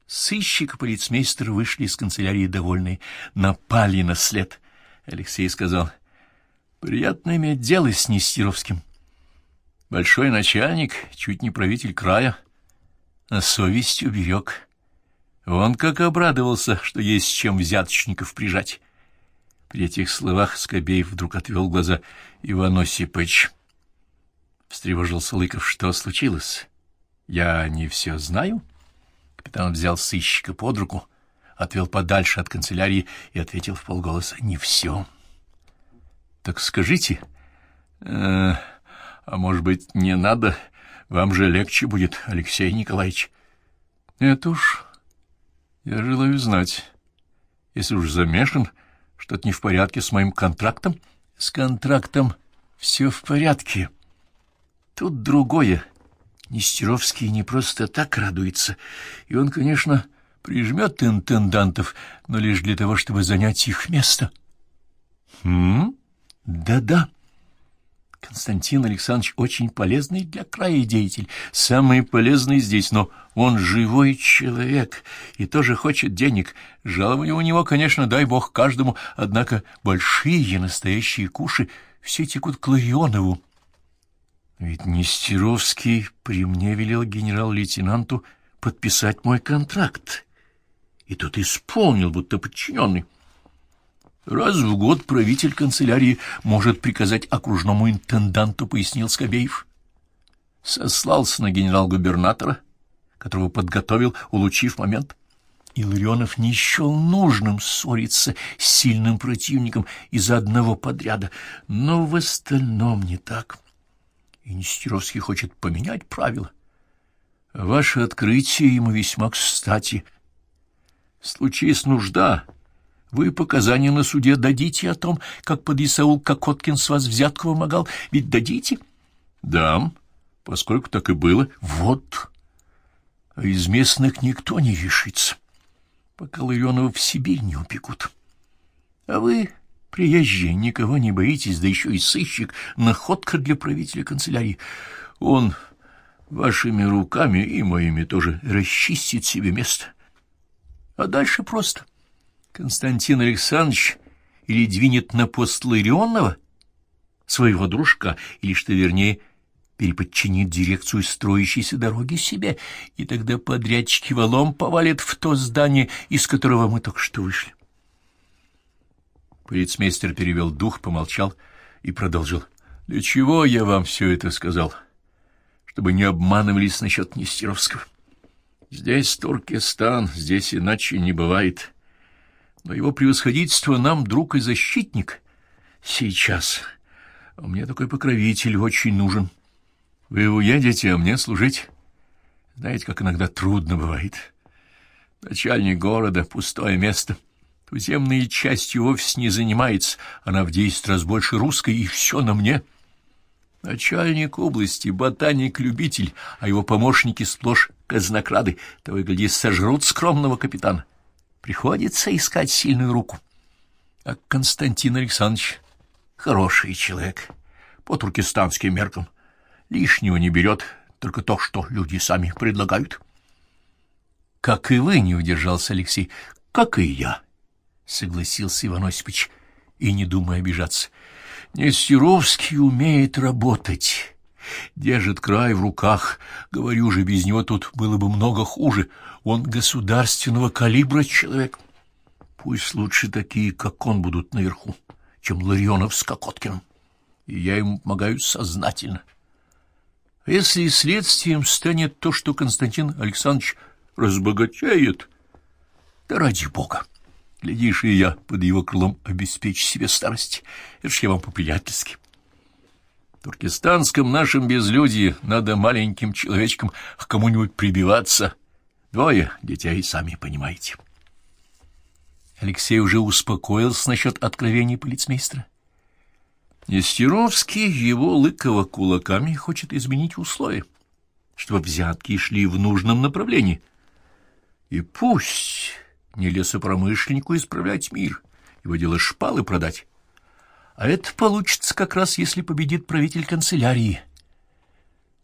Сыщик и полицмейстер вышли из канцелярии довольные, напали на след. Алексей сказал: приятно иметь дело с Нестеровским. Большой начальник, чуть не правитель края, а совесть уберег. Он как обрадовался, что есть с чем взяточников прижать. При этих словах Скобеев вдруг отвел глаза. — Иван Осипович, — встревожился Лыков, — что случилось? Я не все знаю? Капитан взял сыщика под руку, отвел подальше от канцелярии и ответил вполголоса: — не все. — Так скажите, а может быть, не надо? Вам же легче будет, Алексей Николаевич. — Это уж я желаю знать. Если уж замешан, что-то не в порядке с моим контрактом? — С контрактом все в порядке. Тут другое. Нестеровский не просто так радуется, и он, конечно, прижмет интендантов, но лишь для того, чтобы занять их место. Да-да. Константин Александрович очень полезный для края деятель, самый полезный здесь, но он живой человек и тоже хочет денег. Жалование у него, конечно, дай бог каждому, однако большие настоящие куши все текут к Ларионову. Ведь Нестеровский при мне велел генерал-лейтенанту подписать мой контракт, и тот исполнил, будто подчиненный. Раз в год правитель канцелярии может приказать окружному интенданту, пояснил Скобеев. Сослался на генерал-губернатора, которого подготовил, улучив момент. И Ларионов не счел нужным ссориться с сильным противником из-за одного подряда, но в остальном не так. И Нестеровский хочет поменять правила. Ваше открытие ему весьма кстати. Случись нужда, вы показания на суде дадите о том, как подъясаул Кокоткин с вас взятку вымогал? Ведь дадите? Дам, поскольку так и было. Вот. А из местных никто не решится, пока Ларионова в Сибирь не упекут. А вы, приезжие, никого не боитесь, да еще и сыщик, находка для правителя канцелярии. Он вашими руками и моими тоже расчистит себе место. А дальше просто. Константин Александрович или двинет на пост Ларионова, своего дружка, или, что вернее, переподчинит дирекцию строящейся дороги себе, и тогда подрядчики валом повалят в то здание, из которого мы только что вышли. Полицмейстер перевел дух, помолчал и продолжил. — Для чего я вам все это сказал? Чтобы не обманывались насчет Нестеровского. Здесь Туркестан, здесь иначе не бывает. Но его превосходительство нам друг и защитник сейчас. А мне такой покровитель очень нужен. Вы уедете, а мне служить. Знаете, как иногда трудно бывает. Начальник города — пустое место. Туземной частью вовсе не занимается, она в 10 раз больше русской, и все на мне. Начальник области — ботаник-любитель, а его помощники сплошь казнокрады, того и гляди, сожрут скромного капитана. Приходится искать сильную руку. А Константин Александрович хороший человек, по туркестанским меркам. Лишнего не берет, только то, что люди сами предлагают. — Как и вы, — не удержался Алексей. — Как и я, — согласился Иван Осипович, и не думая обижаться. — Нестеровский умеет работать, держит край в руках. Говорю же, без него тут было бы много хуже. Он государственного калибра человек. Пусть лучше такие, как он, будут наверху, чем Ларионов с Кокоткиным. И я ему помогаю сознательно. А если и следствием станет то, что Константин Александрович разбогатеет, да ради бога, глядишь, и я под его крылом обеспечу себе старость. Это ж я вам по-приятельски. В туркестанском нашем безлюдье надо маленьким человечкам к кому-нибудь прибиваться. 2 детей, сами понимаете. Алексей уже успокоился насчет откровений полицмейстера. Нестеровский его Лыкова кулаками хочет изменить условия, чтобы взятки шли в нужном направлении. И пусть не лесопромышленнику исправлять мир, его дело шпалы продать. А это получится как раз, если победит правитель канцелярии.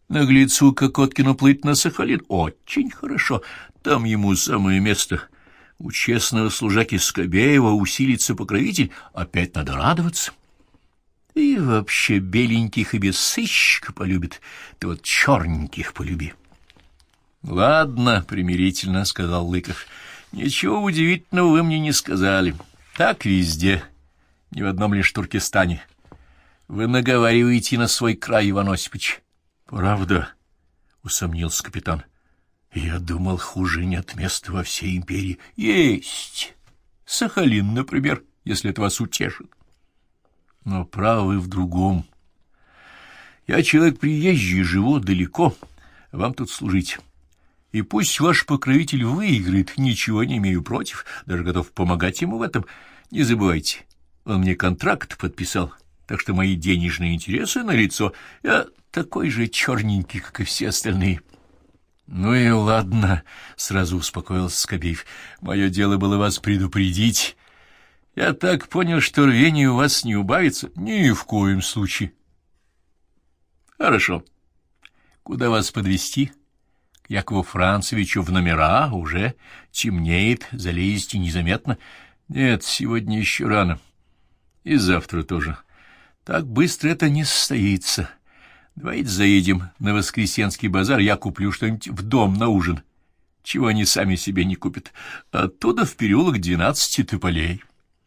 Наглецу Кокоткину плыть на Сахалин? Очень хорошо, там ему самое место. У честного служаки Скобеева усилится покровитель, опять надо радоваться. И вообще беленьких и без сыщика полюбит, ты вот черненьких полюби. — Ладно, — примирительно сказал Лыков, — ничего удивительного вы мне не сказали. Так везде, не в одном лишь Туркестане. Вы наговариваете на свой край, Иван Осипович. — Правда? — усомнился капитан. — Я думал, хуже нет места во всей империи. — Есть. Сахалин, например, если это вас утешит. Но правы в другом. Я человек приезжий, живу далеко, вам тут служить. И пусть ваш покровитель выиграет, ничего не имею против, даже готов помогать ему в этом. Не забывайте, он мне контракт подписал, так что мои денежные интересы налицо. Я такой же черненький, как и все остальные. — Ну и ладно, — сразу успокоился Скобеев. — Мое дело было вас предупредить. Я так понял, что рвение у вас не убавится. Ни в коем случае. — Хорошо. Куда вас подвезти? К Якову Францевичу в номера? Уже темнеет, залезете незаметно. Нет, сегодня еще рано. И завтра тоже. Так быстро это не состоится. Давайте заедем на Воскресенский базар, я куплю что-нибудь в дом на ужин, чего они сами себе не купят. Оттуда в переулок 12 тополей.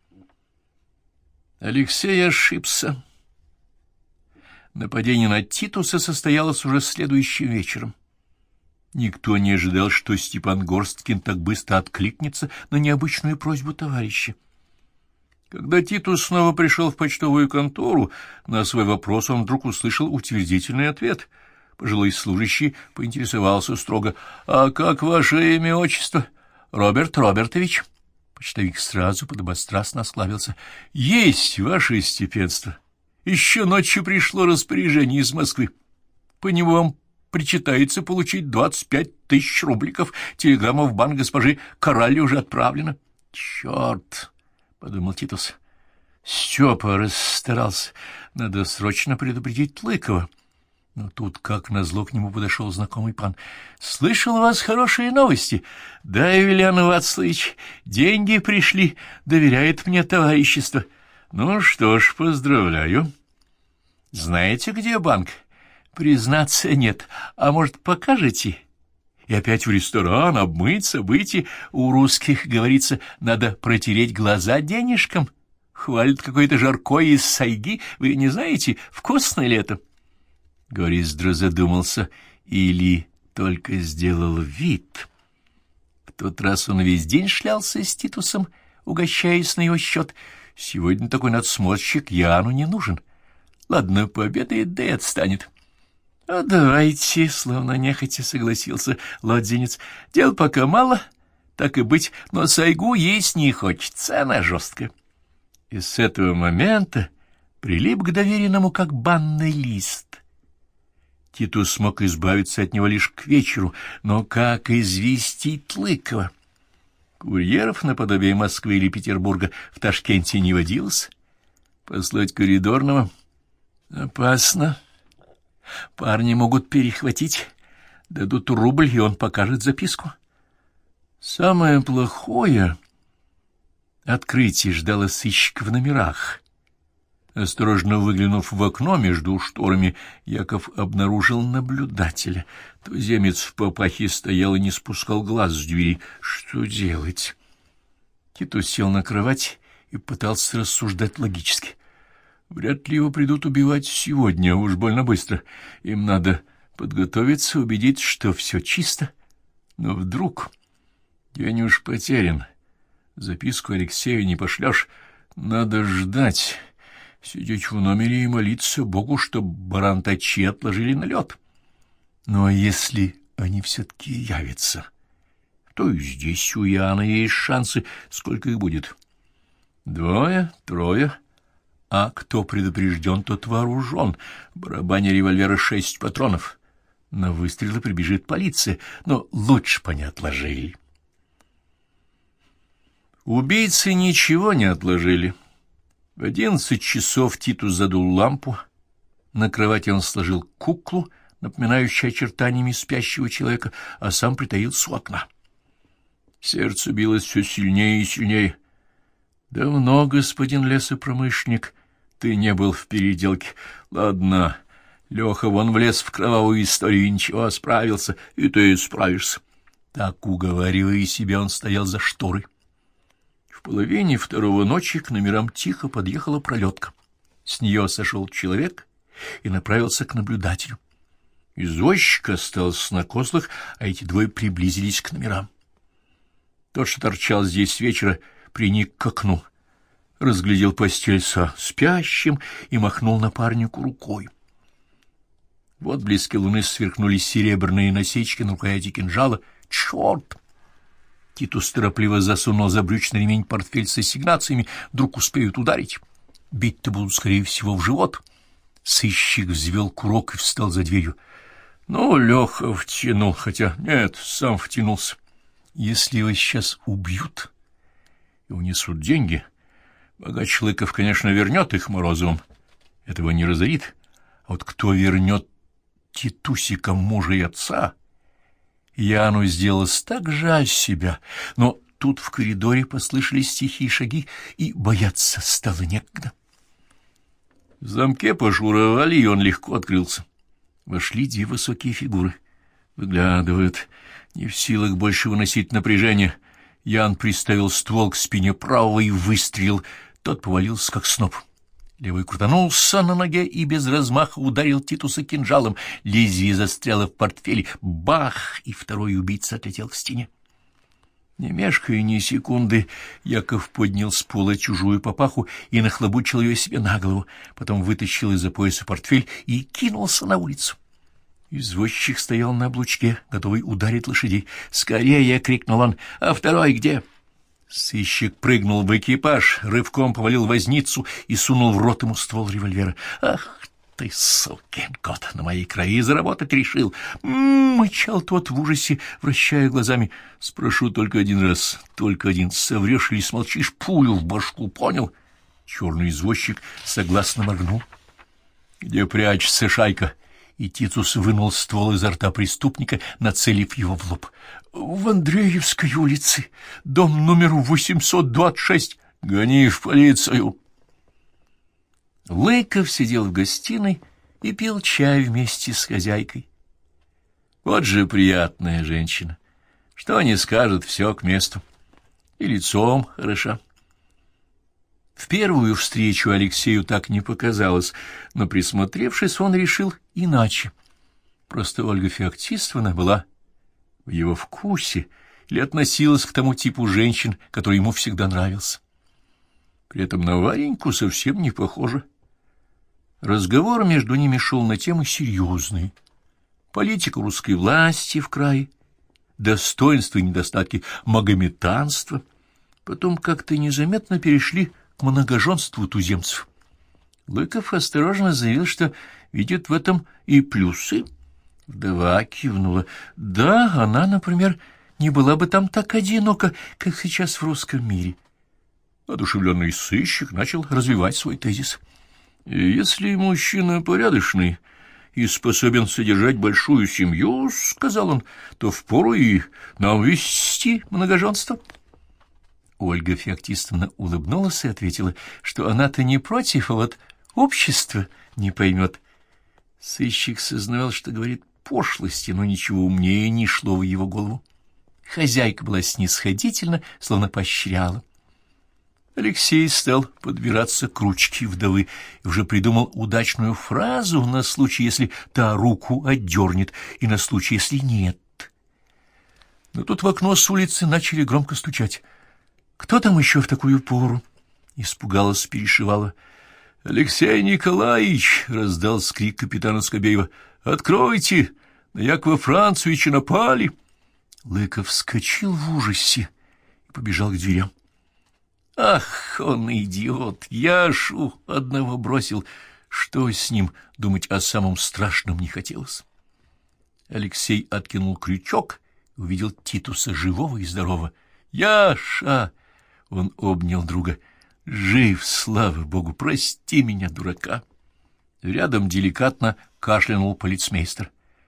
Алексей ошибся. Нападение на Титуса состоялось уже следующим вечером. Никто не ожидал, что Степан Горсткин так быстро откликнется на необычную просьбу товарища. Когда Титус снова пришел в почтовую контору, на свой вопрос он вдруг услышал утвердительный ответ. Пожилой служащий поинтересовался строго: «А как ваше имя, отчество?» «Роберт Робертович». Почтовик сразу подобострастно осклабился: «Есть, ваше степенство. Еще ночью пришло распоряжение из Москвы. По нему вам причитается получить 25 тысяч рубликов. Телеграмма в банк госпожи Коралли уже отправлена». «Черт!» — подумал Титус. Степа расстарался. Надо срочно предупредить Лыкова. Но тут, как назло, к нему подошел знакомый пан. — Слышал у вас хорошие новости? — Да, Евелиан Вацлавич, деньги пришли, доверяет мне товарищество. — Ну что ж, поздравляю. — Знаете, где банк? — Признаться, нет. А может, покажете? И опять в ресторан, обмыться, выйти. У русских, говорится, надо протереть глаза денежкам. Хвалят какое-то жаркое из сайги. Вы не знаете, вкусное ли это? Гориздро задумался или только сделал вид. В тот раз он весь день шлялся с Титусом, угощаясь на его счет. Сегодня такой надсмотрщик Яну не нужен. Ладно, пообедает, да и отстанет. — А давайте, — словно нехотя согласился лодзинец. — Дел пока мало, так и быть, но сайгу есть не хочется, она жесткая. И с этого момента прилип к доверенному, как банный лист. Титус смог избавиться от него лишь к вечеру, но как известить Лыкова? Курьеров наподобие Москвы или Петербурга в Ташкенте не водилось. Послать коридорного? Опасно. Парни могут перехватить, дадут рубль, и он покажет записку. Самое плохое — открытие ждало сыщика в номерах. Осторожно выглянув в окно между шторами, Яков обнаружил наблюдателя. Туземец в папахе стоял и не спускал глаз с двери. Что делать? Титус сел на кровать и пытался рассуждать логически. Вряд ли его придут убивать сегодня, уж больно быстро. Им надо подготовиться, убедиться, что все чисто. Но вдруг день уж потерян. Записку Алексею не пошлешь. Надо ждать. Сидеть в номере и молиться Богу, чтоб барантачи отложили на лед. Но если они все-таки явятся, то и здесь у Яна есть шансы. Сколько их будет? 2, 3. А кто предупрежден, тот вооружен. В барабане револьвера 6 патронов. На выстрелы прибежит полиция, но лучше бы не отложили. Убийцы ничего не отложили. В 11 часов Титус задул лампу. На кровати он сложил куклу, напоминающий очертаниями спящего человека, а сам притаился у окна. Сердце билось все сильнее и сильнее. «Давно, господин лесопромышленник, ты не был в переделке. Ладно, Леха вон влез в кровавую историю, ничего, справился, и ты справишься». Так, уговаривая себя, он стоял за шторой. В половине второго ночи к номерам тихо подъехала пролетка. С нее сошел человек и направился к наблюдателю. Извозчик остался на козлах, а эти двое приблизились к номерам. Тот, что торчал здесь с вечера, приник к окну, разглядел постель со спящим и махнул напарнику рукой. В отблеске луны сверкнули серебряные насечки на рукояти кинжала. «Черт!» Титус торопливо засунул за брючный ремень портфель с ассигнациями. Вдруг успеют ударить. Бить-то будут, скорее всего, в живот. Сыщик взвел курок и встал за дверью. Ну, Леха втянул, хотя нет, сам втянулся. Если его сейчас убьют и унесут деньги, богач Лыков, конечно, вернет их Морозовым. Этого не разорит. А вот кто вернет Титусика, мужа и отца? Яну сделалось так жаль себя, но тут в коридоре послышались тихие шаги, и бояться стало некогда. В замке пошуровали, и он легко открылся. Вошли две высокие фигуры. Выглядывают, не в силах больше выносить напряжение. Ян приставил ствол к спине правого и выстрелил. Тот повалился, как сноп. Левый крутанулся на ноге и без размаха ударил Титуса кинжалом. Лезвие застряло в портфеле. Бах! И второй убийца отлетел к стене. Не мешкая ни секунды, Яков поднял с пола чужую папаху и нахлобучил ее себе на голову. Потом вытащил из-за пояса портфель и кинулся на улицу. Извозчик стоял на облучке, готовый ударить лошадей. «Скорее!» — крикнул он. «А второй где?» Сыщик прыгнул в экипаж, рывком повалил возницу и сунул в рот ему ствол револьвера. «Ах ты, сукин кот, на моей крови заработать решил!» Мычал тот в ужасе, вращая глазами. «Спрошу только один раз, только один. Соврешь или смолчишь, пулю в башку, понял?» Черный извозчик согласно моргнул. «Где прячется шайка?» И Титус вынул ствол изо рта преступника, нацелив его в лоб. «В Андреевской улице, дом номер 826. Гони в полицию!» Лыков сидел в гостиной и пил чай вместе с хозяйкой. Вот же приятная женщина. Что не скажет, все к месту. И лицом хороша. В первую встречу Алексею так не показалось, но, присмотревшись, он решил иначе. Просто Ольга Феоктистовна была в его вкусе или относилась к тому типу женщин, который ему всегда нравился. При этом на Вареньку совсем не похоже. Разговор между ними шел на темы серьезные. Политика русской власти в крае, достоинства и недостатки магометанства. Потом как-то незаметно перешли к многоженству туземцев. Лыков осторожно заявил, что видит в этом и плюсы. Вдова кивнула. Да, она, например, не была бы там так одинока, как сейчас в русском мире. Одушевленный сыщик начал развивать свой тезис. «Если мужчина порядочный и способен содержать большую семью, — сказал он, — то впору и нам вести многоженство». Ольга Феоктистовна улыбнулась и ответила, что она-то не против, а вот общество не поймет. Сыщик сознавал, что говорит пошлости, но ничего умнее не шло в его голову. Хозяйка была снисходительна, словно поощряла. Алексей стал подбираться к ручке вдовы и уже придумал удачную фразу на случай, если та руку отдернет, и на случай, если нет. Но тут в окно с улицы начали громко стучать. «Кто там еще в такую пору?» — испугалась Перешивала. «Алексей Николаевич!» — раздался крик капитана Скобеева. «Откройте! На Якова Францевича напали!» Лыков вскочил в ужасе и побежал к дверям. «Ах, он идиот! Яшу одного бросил!» Что с ним, думать о самом страшном не хотелось. Алексей откинул крючок и увидел Титуса живого и здорового. «Яша!» — он обнял друга. «Жив, слава богу! Прости меня, дурака!» Рядом деликатно кашлянул полицмейстер.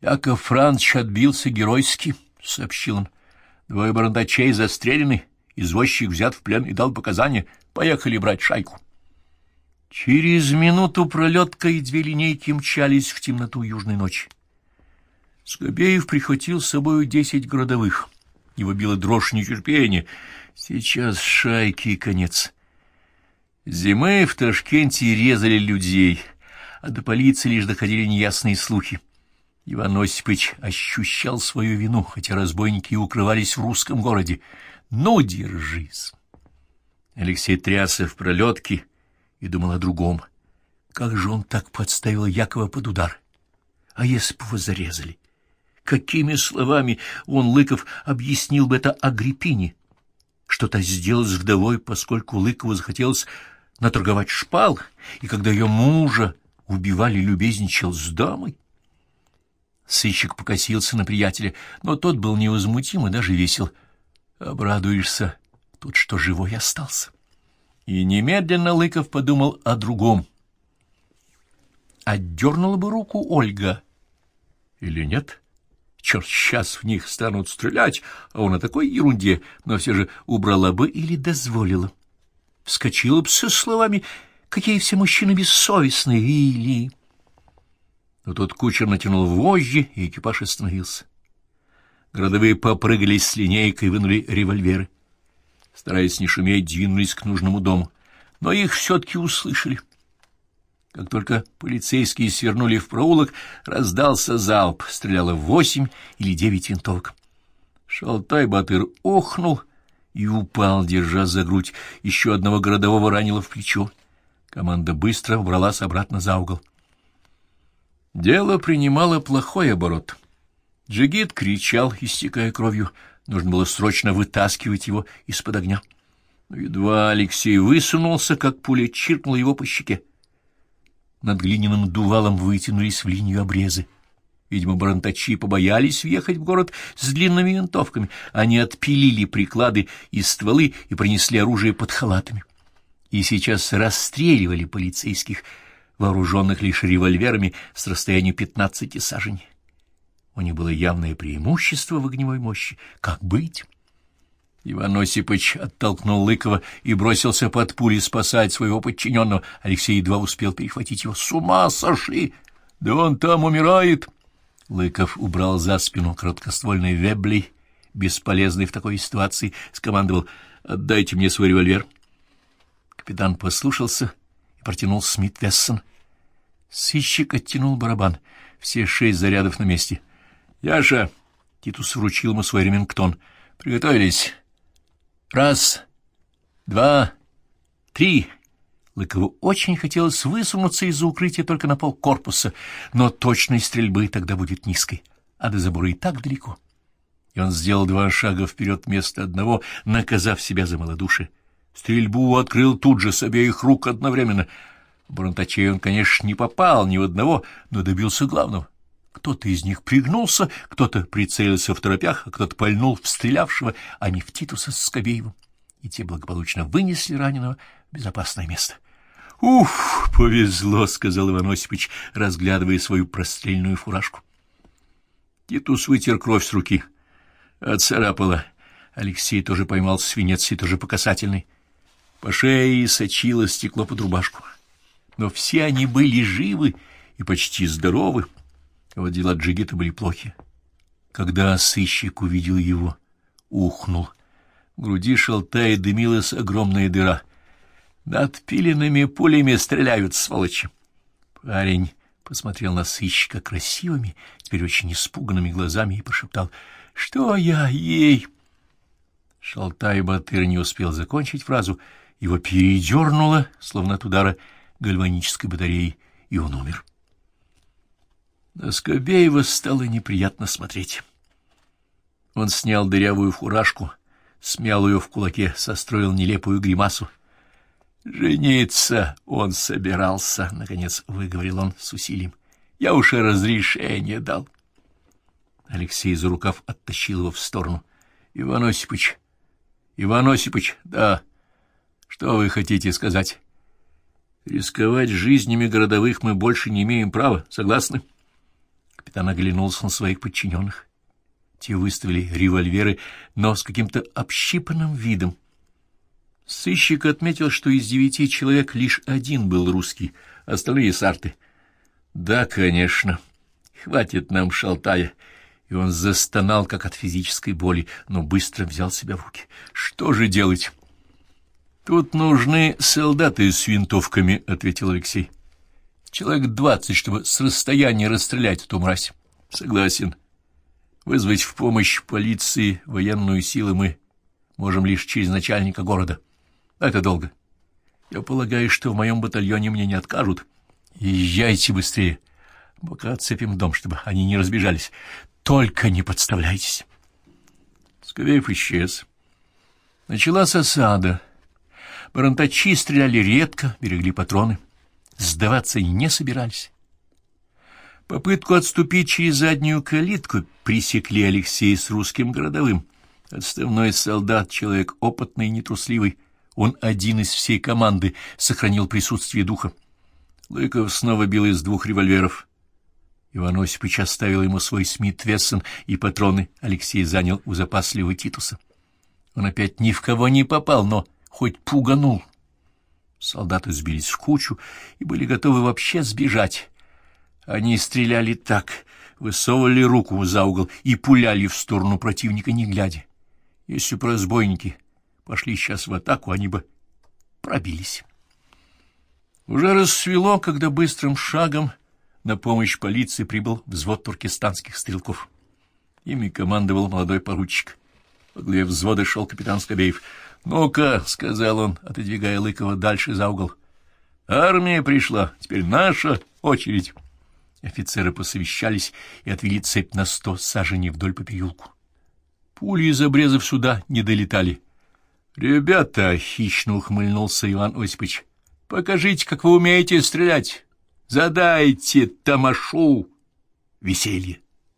Яков Францович отбился геройски, — сообщил он. 2 барандачей застрелены, извозчик взят в плен и дал показания. Поехали брать шайку. Через минуту пролетка и 2 линейки мчались в темноту южной ночи. Скобеев прихватил с собою 10 городовых. Его била дрожь нетерпения. Сейчас шайки конец. Зимой в Ташкенте резали людей, а до полиции лишь доходили неясные слухи. Иван Осипович ощущал свою вину, хотя разбойники и укрывались в русском городе. Ну, держись! Алексей трясся в пролетке и думал о другом. Как же он так подставил Якова под удар? А если бы его зарезали? Какими словами он, Лыков, объяснил бы это Агриппине? Что-то сделал с вдовой, поскольку Лыкову захотелось наторговать шпал, и когда ее мужа убивали, любезничал с дамой. Сыщик покосился на приятеля, но тот был невозмутим и даже весел. Обрадуешься, тут что живой остался. И немедленно Лыков подумал о другом. Отдернула бы руку Ольга или нет? Черт, сейчас в них станут стрелять, а он о такой ерунде, но все же убрала бы или дозволила. Вскочила бы со словами: «Какие все мужчины бессовестные!» или... Но тут кучер натянул вожжи, и экипаж остановился. Городовые попрыгали с линейкой и вынули револьверы. Стараясь не шуметь, двинулись к нужному дому, но их все-таки услышали. Как только полицейские свернули в проулок, раздался залп, стреляло 8 или 9 винтовок. Шалтай-Батыр охнул и упал, держа за грудь. Еще одного городового ранило в плечо. Команда быстро убралась обратно за угол. Дело принимало плохой оборот. Джигит кричал, истекая кровью. Нужно было срочно вытаскивать его из-под огня. Но едва Алексей высунулся, как пуля чиркнула его по щеке. Над глиняным дувалом вытянулись в линию обрезы. Видимо, барантачи побоялись въехать в город с длинными винтовками. Они отпилили приклады и стволы и принесли оружие под халатами. И сейчас расстреливали полицейских, вооруженных лишь револьверами с расстояния 15 саженей. У них было явное преимущество в огневой мощи. Как быть? Иван Осипович оттолкнул Лыкова и бросился под пули спасать своего подчиненного. Алексей едва успел перехватить его. «С ума сошли! Да он там умирает!» Лыков убрал за спину короткоствольный Веблей, бесполезный в такой ситуации, скомандовал: «Отдайте мне свой револьвер». Капитан послушался и протянул Смит-Вессон. Сыщик оттянул барабан. Все 6 зарядов на месте. «Яша!» — Титус вручил ему свой ремингтон. «Приготовились! 1, 2, 3!» Лыкову очень хотелось высунуться из-за укрытия только на полкорпуса, но точность стрельбы тогда будет низкой, а до забора и так далеко. И он сделал 2 шага вперед вместо одного, наказав себя за малодушие. Стрельбу открыл тут же с обеих рук одновременно. В барантачей он, конечно, не попал ни в одного, но добился главного. Кто-то из них пригнулся, кто-то прицелился в торопях, а кто-то пальнул в стрелявшего, а не в Титуса с Скобеевым. И те благополучно вынесли раненого в безопасное место. «Уф, повезло», — сказал Иван Осипович, разглядывая свою прострельную фуражку. Титус вытер кровь с руки. Отцарапало. Алексей тоже поймал свинец и тоже по касательной. По шее сочило стекло под рубашку. Но все они были живы и почти здоровы. А вот дела Джигита были плохи. Когда сыщик увидел его, ухнул. В груди Шалтая дымилась огромная дыра. Над пиленными пулями стреляют, сволочи. Парень посмотрел на сыщика красивыми, теперь очень испуганными глазами и прошептал: «Что я ей?» Шалтай-Батыр не успел закончить фразу. Его передернуло, словно от удара гальванической батареи, и он умер. На Скобеева стало неприятно смотреть. Он снял дырявую фуражку, смял ее в кулаке, состроил нелепую гримасу. «Жениться он собирался», — наконец выговорил он с усилием. «Я уж и разрешение дал». Алексей за рукав оттащил его в сторону. «Иван Осипович! Иван Осипович! Да! Что вы хотите сказать? Рисковать жизнями городовых мы больше не имеем права, согласны?» Капитан оглянулся на своих подчиненных. Те выставили револьверы, но с каким-то общипанным видом. Сыщик отметил, что из 9 человек лишь 1 был русский, остальные — сарты. Да, конечно, хватит нам шалтая. И он застонал, как от физической боли, но быстро взял себя в руки. Что же делать? Тут нужны солдаты с винтовками, — ответил Алексей. Человек 20, чтобы с расстояния расстрелять эту мразь. Согласен. Вызвать в помощь полиции военную силу мы можем лишь через начальника города. Это долго. Я полагаю, что в моем батальоне мне не откажут. Езжайте быстрее, пока отцепим дом, чтобы они не разбежались. Только не подставляйтесь. Скобеев исчез. Началась осада. Барантачи стреляли редко, берегли патроны. Сдаваться они не собирались. Попытку отступить через заднюю калитку пресекли Алексей с русским городовым. Отставной солдат, человек опытный и нетрусливый. Он один из всей команды сохранил присутствие духа. Лыков снова бил из 2 револьверов. Иван Осипович оставил ему свой Смит-Вессон, и патроны Алексей занял у запасливого Титуса. Он опять ни в кого не попал, но хоть пуганул. Солдаты сбились в кучу и были готовы вообще сбежать. Они стреляли так, высовывали руку за угол и пуляли в сторону противника, не глядя. Если бы разбойники пошли сейчас в атаку, они бы пробились. Уже рассвело, когда быстрым шагом на помощь полиции прибыл взвод туркестанских стрелков. Ими командовал молодой поручик. Во главе взвода шел капитан Скобеев. «Ну-ка», — сказал он, отодвигая Лыкова дальше за угол, — «армия пришла, теперь наша очередь». Офицеры посовещались и отвели цепь на 100 саженей вдоль по переулку. Пули из обрезов сюда не долетали. «Ребята», — хищно ухмыльнулся Иван Осипович, — «покажите, как вы умеете стрелять. Задайте тамашу веселье».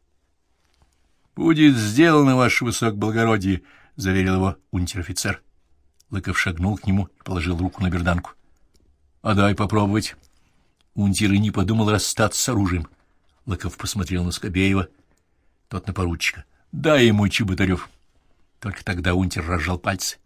«Будет сделано, ваше высокоблагородие», — заверил его унтер-офицер. Лыков шагнул к нему и положил руку на берданку. «А дай попробовать». Унтер и не подумал расстаться с оружием. Лыков посмотрел на Скобеева, тот на поручика. «Дай ему, Чеботарев». Только тогда унтер разжал пальцы.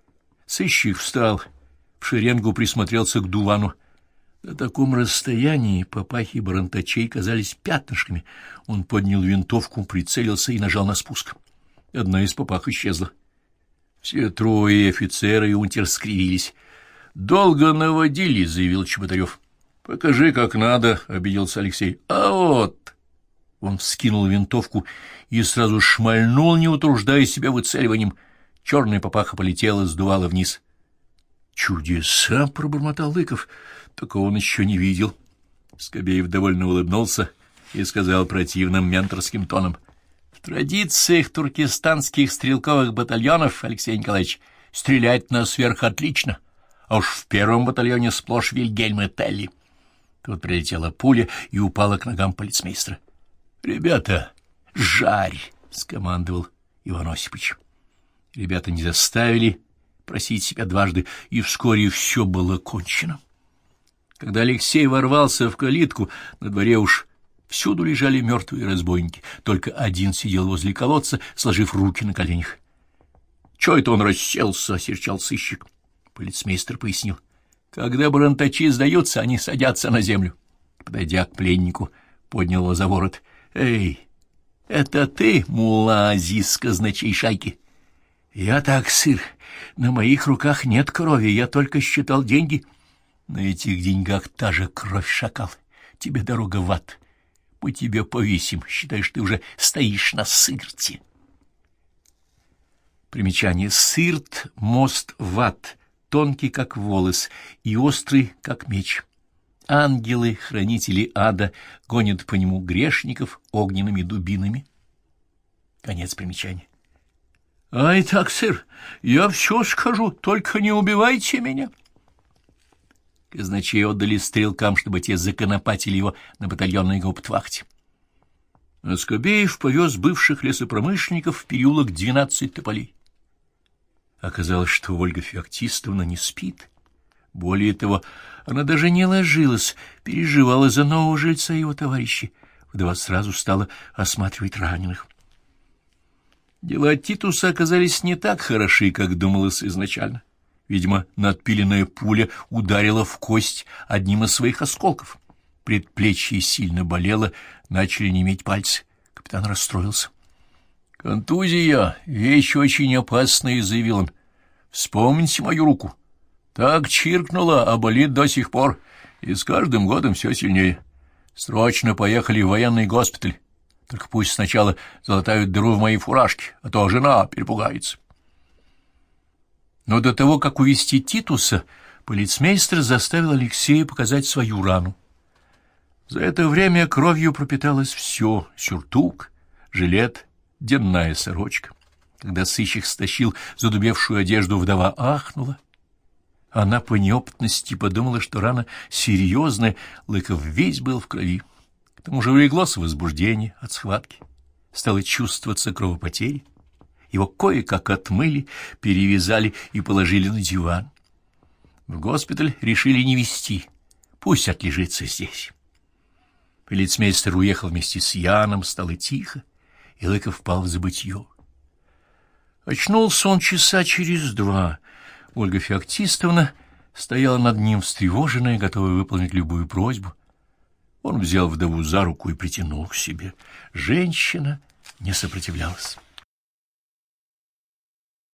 Сыщик встал, в шеренгу присмотрелся к дувану. На таком расстоянии папахи барантачей казались пятнышками. Он поднял винтовку, прицелился и нажал на спуск. Одна из папах исчезла. Все 3 офицера и унтер скривились. «Долго наводили», — заявил Чеботарев. «Покажи, как надо», — обиделся Алексей. «А вот!» Он вскинул винтовку и сразу шмальнул, не утруждая себя выцеливанием. Черная папаха полетела, сдувала вниз. «Чудеса!» — пробормотал Лыков. Такого он еще не видел. Скобеев довольно улыбнулся и сказал противным менторским тоном: «В традициях туркестанских стрелковых батальонов, Алексей Николаевич, стрелять на сверх отлично, а уж в 1-м батальоне сплошь Вильгельм и Телли». Тут прилетела пуля и упала к ногам полицмейстера. «Ребята, жарь!» — скомандовал Иван Осипович. Ребята не заставили просить себя дважды, и вскоре все было кончено. Когда Алексей ворвался в калитку, на дворе уж всюду лежали мертвые разбойники, только один сидел возле колодца, сложив руки на коленях. — Чё это он расселся? — осерчал сыщик. Полицмейстер пояснил: — когда барантачи сдаются, они садятся на землю. Подойдя к пленнику, поднял его за ворот. — Эй, это ты, мулла Азиз, казначей шайки? — Я так, сыр, на моих руках нет крови, я только считал деньги. На этих деньгах та же кровь, шакал. Тебе дорога в ад. Мы тебя повесим, считай, что ты уже стоишь на сырте. Примечание. Сырт — мост в ад, тонкий, как волос, и острый, как меч. Ангелы, хранители ада, гонят по нему грешников огненными дубинами. Конец примечания. — Ай так, сэр, я все скажу, только не убивайте меня. Казначей отдали стрелкам, чтобы те законопатили его на батальонной гауптвахте. А Скобеев повез бывших лесопромышленников в переулок 12 тополей. Оказалось, что Ольга Феоктистовна не спит. Более того, она даже не ложилась, переживала за нового жильца и его товарищей. Вдова сразу стала осматривать раненых. Дела Титуса оказались не так хороши, как думалось изначально. Видимо, надпиленная пуля ударила в кость одним из своих осколков. Предплечье сильно болело, начали неметь пальцы. Капитан расстроился. «Контузия — вещь очень опасная», — заявил он. «Вспомните мою руку. Так чиркнула, а болит до сих пор, и с каждым годом все сильнее. Срочно поехали в военный госпиталь. Только пусть сначала залатают дыру в моей фуражке, а то жена перепугается». Но до того, как увезти Титуса, полицмейстер заставил Алексея показать свою рану. За это время кровью пропиталось все — сюртук, жилет, денная сорочка. Когда сыщик стащил задубевшую одежду, вдова ахнула. Она по неопытности подумала, что рана серьезная, Лыков весь был в крови. К тому же улеглось возбуждение от схватки. Стало чувствоваться кровопотери. Его кое-как отмыли, перевязали и положили на диван. В госпиталь решили не везти, пусть отлежится здесь. Полицмейстер уехал вместе с Яном, стало тихо, и Лыков впал в забытье. Очнулся он часа через 2. Ольга Феоктистовна стояла над ним встревоженная, готовая выполнить любую просьбу. Он взял вдову за руку и притянул к себе. Женщина не сопротивлялась.